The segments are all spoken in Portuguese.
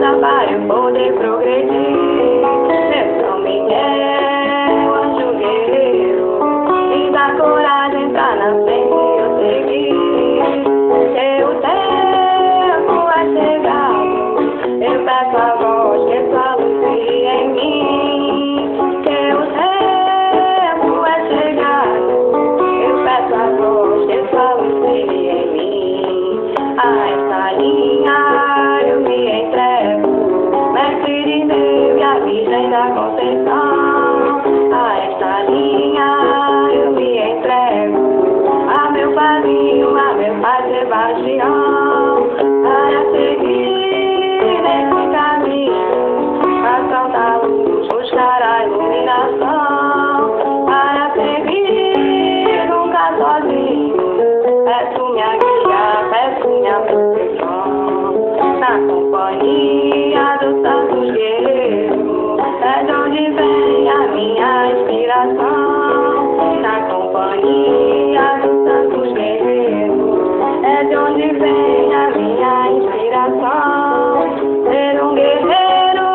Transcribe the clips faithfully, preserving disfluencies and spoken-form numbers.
trabalho poder progredir. Eu sou Miguel, anjo guerreiro, e dá coragem pra na frente eu seguir. Seu tempo é chegado, eu peço a voz que sua luz brilhe em mim. Seu tempo é chegado, eu peço a voz que sua luz brilhe em mim. A essa linha eu me entrego, mestre de Deus e a Virgem da Conceição. A esta linha eu me entrego, a meu padrinho, a meu pai Sebastião, para seguir nesse caminho, façam da luz, buscar a iluminação, para seguir nunca sozinho. Peço minha guia, peço minha proteção, na companhia dos santos guerreiros, é de onde vem a minha inspiração. Na companhia dos santos guerreiros, é de onde vem a minha inspiração. Ser um guerreiro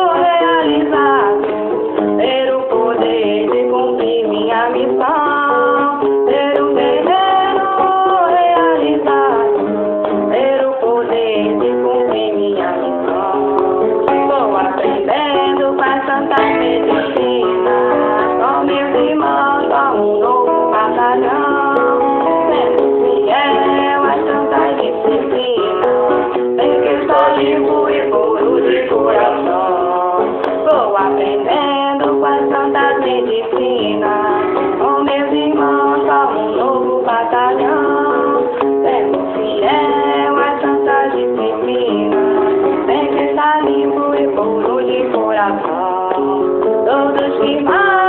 realizado, ter o poder de cumprir minha missão. Ser um guerreiro realizado, ter o poder de cumprir minha missão. Estou aprendendo com a Santa Medicina, com meus irmãos, com um novo batalhão. Sendo fiel às santas disciplinas, sei que sou limpo e puro de coração. Vou aprendendo com as santas medicinas, com meus irmãos, com um novo batalhão. Sendo fiel às santas disciplinas, sei que está limpo e puro de coração. Todos que mais